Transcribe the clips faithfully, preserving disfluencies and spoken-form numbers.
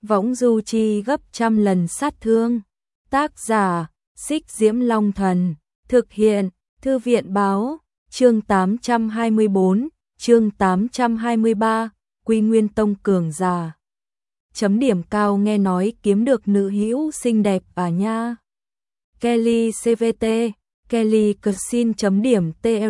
võng du chi gấp trăm lần sát thương. Tác giả, Xích Diễm Long Thần, thực hiện, Thư viện Báo, chương tám trăm hai mươi tư, chương tám trăm hai mươi ba, Quy Nguyên Tông cường giả. Chấm điểm cao nghe nói kiếm được nữ hữu xinh đẹp à nha. Kelly xê vê tê, Kelly Cuisine chấm điểm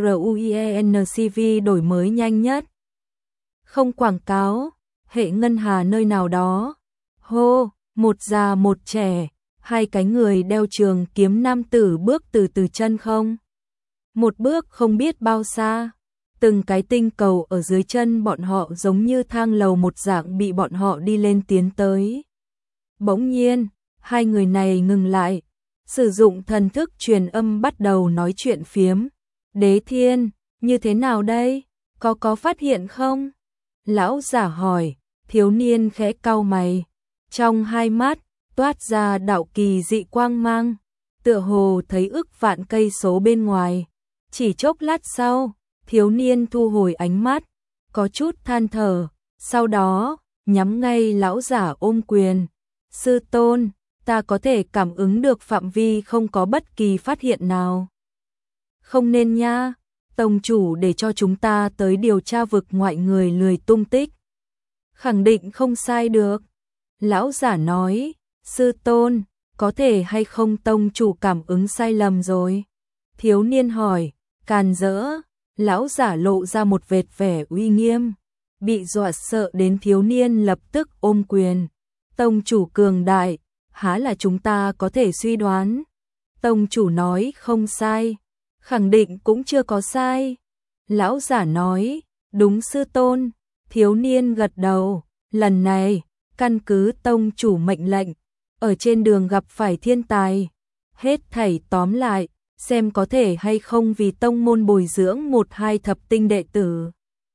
truienCV đổi mới nhanh nhất. Không quảng cáo, hệ ngân hà nơi nào đó. Hô, một già một trẻ, hai cái người đeo trường kiếm nam tử bước từ từ chân không. Một bước không biết bao xa, từng cái tinh cầu ở dưới chân bọn họ giống như thang lầu một dạng bị bọn họ đi lên tiến tới. Bỗng nhiên, hai người này ngừng lại, sử dụng thần thức truyền âm bắt đầu nói chuyện phiếm. Đế Thiên, như thế nào đây? Có có phát hiện không? Lão giả hỏi, thiếu niên khẽ cau mày. Trong hai mắt, toát ra đạo kỳ dị quang mang, tựa hồ thấy ức vạn cây số bên ngoài. Chỉ chốc lát sau, thiếu niên thu hồi ánh mắt, có chút than thở, sau đó, nhắm ngay lão giả ôm quyền. Sư tôn, ta có thể cảm ứng được phạm vi không có bất kỳ phát hiện nào. Không nên nha, tông chủ để cho chúng ta tới điều tra vực ngoại người lười tung tích. Khẳng định không sai được. Lão giả nói, sư tôn, có thể hay không tông chủ cảm ứng sai lầm rồi? Thiếu niên hỏi, càn rỡ, lão giả lộ ra một vệt vẻ uy nghiêm. Bị dọa sợ đến thiếu niên lập tức ôm quyền. Tông chủ cường đại, há là chúng ta có thể suy đoán. Tông chủ nói không sai, khẳng định cũng chưa có sai. Lão giả nói, đúng sư tôn. Thiếu niên gật đầu, lần này, căn cứ tông chủ mệnh lệnh, ở trên đường gặp phải thiên tài, hết thảy tóm lại, xem có thể hay không vì tông môn bồi dưỡng một hai thập tinh đệ tử.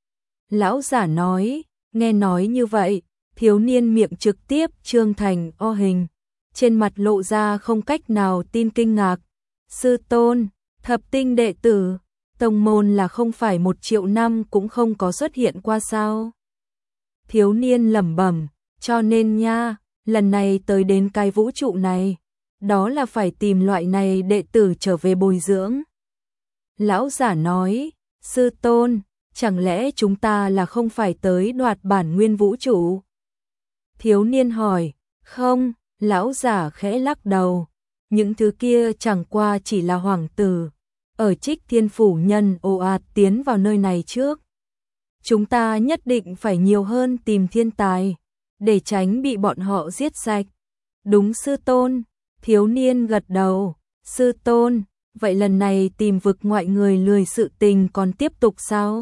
Lão giả nói, nghe nói như vậy, thiếu niên miệng trực tiếp trương thành o hình, trên mặt lộ ra không cách nào tin kinh ngạc. Sư tôn, thập tinh đệ tử, tông môn là không phải một triệu năm cũng không có xuất hiện qua sao? Thiếu niên lẩm bẩm, cho nên nha, lần này tới đến cái vũ trụ này, đó là phải tìm loại này đệ tử trở về bồi dưỡng. Lão giả nói, sư tôn, chẳng lẽ chúng ta là không phải tới đoạt bản nguyên vũ trụ? Thiếu niên hỏi, không, lão giả khẽ lắc đầu, những thứ kia chẳng qua chỉ là hoàng tử, ở Trích Thiên phủ nhân ồ ạt tiến vào nơi này trước. Chúng ta nhất định phải nhiều hơn tìm thiên tài, để tránh bị bọn họ giết sạch. Đúng sư tôn, thiếu niên gật đầu, sư tôn, vậy lần này tìm vực ngoại người lười sự tình còn tiếp tục sao?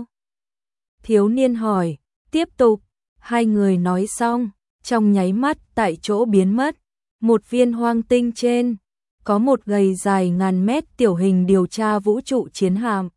Thiếu niên hỏi, tiếp tục, hai người nói xong, trong nháy mắt tại chỗ biến mất. Một viên hoang tinh trên, có một gầy dài ngàn mét tiểu hình điều tra vũ trụ chiến hạm.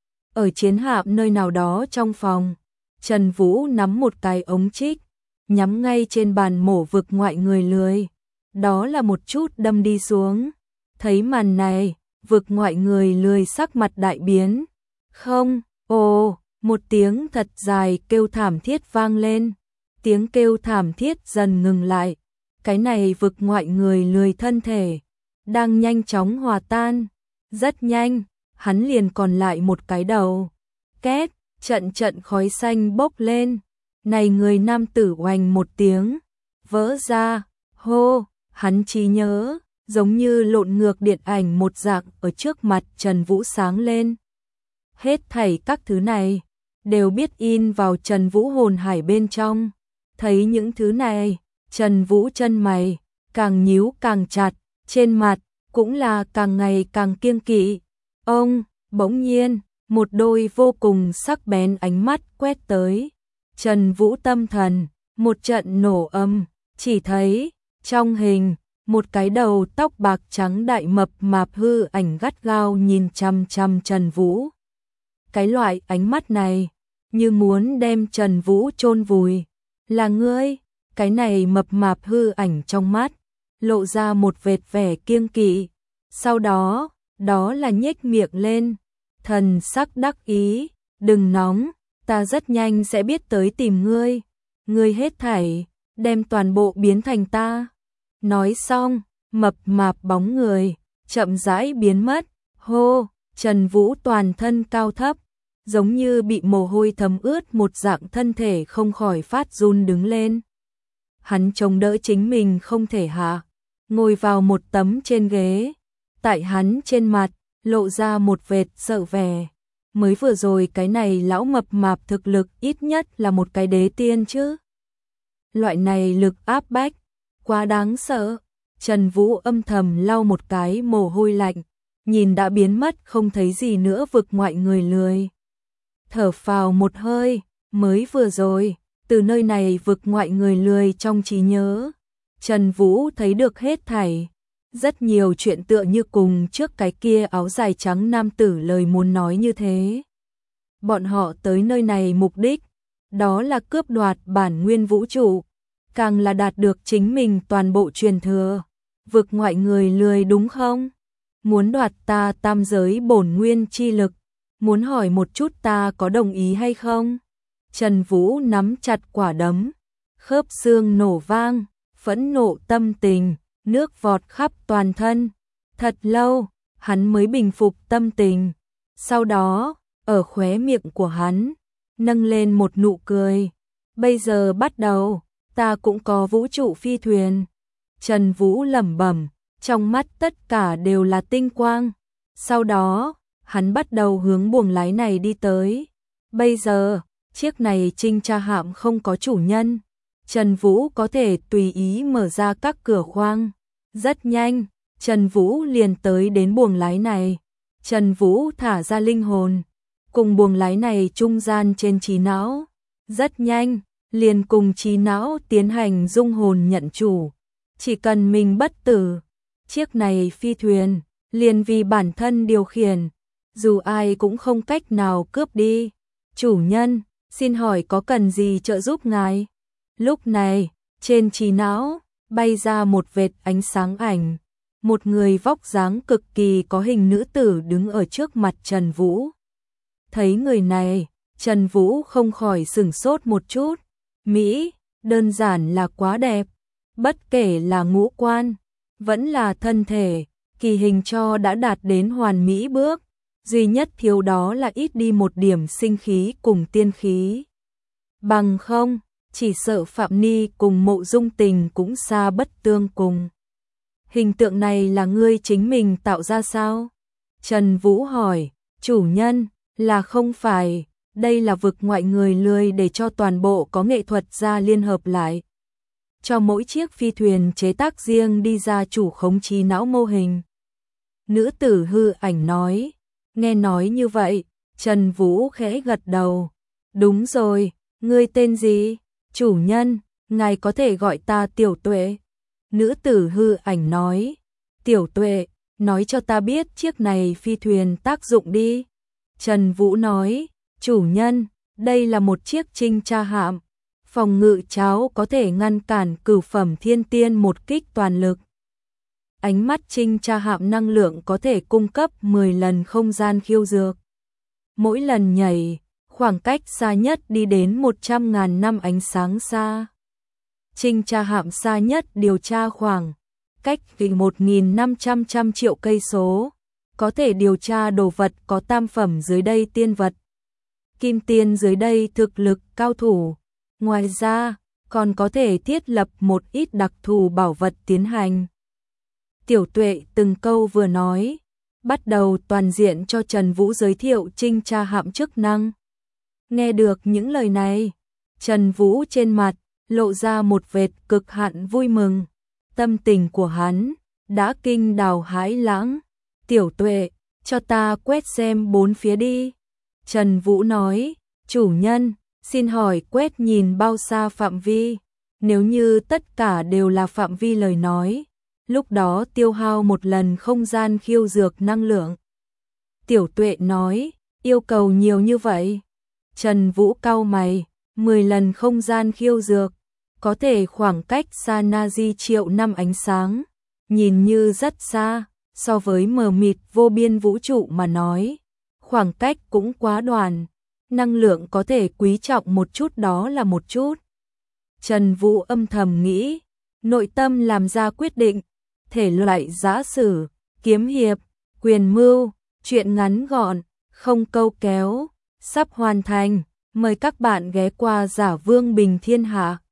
Ở chiến hạm nơi nào đó trong phòng, Trần Vũ nắm một cái ống trích, nhắm ngay trên bàn mổ vực ngoại người lười. Đó là một chút đâm đi xuống. Thấy màn này, vực ngoại người lười sắc mặt đại biến. Không, ồ, một tiếng thật dài kêu thảm thiết vang lên. Tiếng kêu thảm thiết dần ngừng lại. Cái này vực ngoại người lười thân thể đang nhanh chóng hòa tan. Rất nhanh, hắn liền còn lại một cái đầu. Két, trận trận khói xanh bốc lên. Này người nam tử oành một tiếng, vỡ ra, hô, hắn trí nhớ, giống như lộn ngược điện ảnh một dạng ở trước mặt Trần Vũ sáng lên. Hết thảy các thứ này, đều biết in vào Trần Vũ hồn hải bên trong. Thấy những thứ này, Trần Vũ chân mày, càng nhíu càng chặt, trên mặt, cũng là càng ngày càng kiêng kỵ. Ông, bỗng nhiên, một đôi vô cùng sắc bén ánh mắt quét tới. Trần Vũ tâm thần, một trận nổ âm, chỉ thấy, trong hình, một cái đầu tóc bạc trắng đại mập mạp hư ảnh gắt gao nhìn chăm chăm Trần Vũ. Cái loại ánh mắt này, như muốn đem Trần Vũ chôn vùi. Là ngươi, cái này mập mạp hư ảnh trong mắt, lộ ra một vệt vẻ kiêng kỵ. Sau đó, đó là nhếch miệng lên, thần sắc đắc ý, đừng nóng, ta rất nhanh sẽ biết tới tìm ngươi. Ngươi hết thảy, đem toàn bộ biến thành ta. Nói xong, mập mạp bóng người, chậm rãi biến mất, hô, Trần Vũ toàn thân cao thấp, giống như bị mồ hôi thấm ướt một dạng thân thể không khỏi phát run đứng lên. Hắn chống đỡ chính mình không thể hạ, ngồi vào một tấm trên ghế, tại hắn trên mặt, lộ ra một vệt sợ vẻ. Mới vừa rồi cái này lão mập mạp thực lực ít nhất là một cái đế tiên chứ. Loại này lực áp bách, quá đáng sợ. Trần Vũ âm thầm lau một cái mồ hôi lạnh, nhìn đã biến mất không thấy gì nữa vực ngoại người lười. Thở phào một hơi, mới vừa rồi, từ nơi này vực ngoại người lười trong trí nhớ. Trần Vũ thấy được hết thảy. Rất nhiều chuyện tựa như cùng trước cái kia áo dài trắng nam tử lời muốn nói như thế. Bọn họ tới nơi này mục đích, đó là cướp đoạt bản nguyên vũ trụ, càng là đạt được chính mình toàn bộ truyền thừa. Vực ngoại người lười đúng không? Muốn đoạt ta tam giới bổn nguyên chi lực, muốn hỏi một chút ta có đồng ý hay không? Trần Vũ nắm chặt quả đấm, khớp xương nổ vang, phẫn nộ tâm tình, nước vọt khắp toàn thân. Thật lâu, hắn mới bình phục tâm tình. Sau đó, ở khóe miệng của hắn, nâng lên một nụ cười. Bây giờ bắt đầu, ta cũng có vũ trụ phi thuyền. Trần Vũ lẩm bẩm, trong mắt tất cả đều là tinh quang. Sau đó, hắn bắt đầu hướng buồng lái này đi tới. Bây giờ, chiếc này trinh tra hạm không có chủ nhân. Trần Vũ có thể tùy ý mở ra các cửa khoang. Rất nhanh, Trần Vũ liền tới đến buồng lái này. Trần Vũ thả ra linh hồn, cùng buồng lái này trung gian trên trí não. Rất nhanh, liền cùng trí não tiến hành dung hồn nhận chủ. Chỉ cần mình bất tử, chiếc này phi thuyền, liền vì bản thân điều khiển. Dù ai cũng không cách nào cướp đi. Chủ nhân, xin hỏi có cần gì trợ giúp ngài? Lúc này, trên trí não, bay ra một vệt ánh sáng ảnh. Một người vóc dáng cực kỳ có hình nữ tử đứng ở trước mặt Trần Vũ. Thấy người này, Trần Vũ không khỏi sửng sốt một chút. Mỹ, đơn giản là quá đẹp. Bất kể là ngũ quan, vẫn là thân thể, kỳ hình cho đã đạt đến hoàn mỹ bước. Duy nhất thiếu đó là ít đi một điểm sinh khí cùng tiên khí. Bằng không, chỉ sợ Phạm Ni cùng Mộ Dung Tình cũng xa bất tương cùng. Hình tượng này là ngươi chính mình tạo ra sao? Trần Vũ hỏi, chủ nhân, là không phải, đây là vực ngoại người lười để cho toàn bộ có nghệ thuật gia liên hợp lại. Cho mỗi chiếc phi thuyền chế tác riêng đi ra chủ khống trí não mô hình. Nữ tử hư ảnh nói, nghe nói như vậy, Trần Vũ khẽ gật đầu. Đúng rồi, ngươi tên gì? Chủ nhân, ngài có thể gọi ta Tiểu Tuệ. Nữ tử hư ảnh nói, Tiểu Tuệ, nói cho ta biết chiếc này phi thuyền tác dụng đi. Trần Vũ nói, chủ nhân, đây là một chiếc trinh tra hạm. Phòng ngự cháo có thể ngăn cản cửu phẩm thiên tiên một kích toàn lực. Ánh mắt trinh tra hạm năng lượng có thể cung cấp mười lần không gian khiêu dược. Mỗi lần nhảy, khoảng cách xa nhất đi đến một trăm ngàn năm ánh sáng xa. Trinh tra hạm xa nhất điều tra khoảng cách vì một nghìn năm trăm trăm triệu cây số, có thể điều tra đồ vật có tam phẩm dưới đây tiên vật, kim tiên dưới đây thực lực cao thủ. Ngoài ra, còn có thể thiết lập một ít đặc thù bảo vật tiến hành. Tiểu Tuệ từng câu vừa nói, bắt đầu toàn diện cho Trần Vũ giới thiệu trinh tra hạm chức năng. Nghe được những lời này, Trần Vũ trên mặt lộ ra một vệt cực hạn vui mừng. Tâm tình của hắn đã kinh đào hãi lãng. Tiểu Tuệ, cho ta quét xem bốn phía đi. Trần Vũ nói, chủ nhân, xin hỏi quét nhìn bao xa phạm vi? Nếu như tất cả đều là phạm vi lời nói, lúc đó tiêu hao một lần không gian khiêu dược năng lượng. Tiểu Tuệ nói, yêu cầu nhiều như vậy. Trần Vũ cau mày, mười lần không gian khiêu dược, có thể khoảng cách xa Nazi triệu năm ánh sáng, nhìn như rất xa, so với mờ mịt vô biên vũ trụ mà nói, khoảng cách cũng quá đoạn, năng lượng có thể quý trọng một chút đó là một chút. Trần Vũ âm thầm nghĩ, nội tâm làm ra quyết định, thể loại giã sử, kiếm hiệp, quyền mưu, truyện ngắn gọn, không câu kéo, sắp hoàn thành. Mời các bạn ghé qua Giả Vương Bình Thiên Hạ.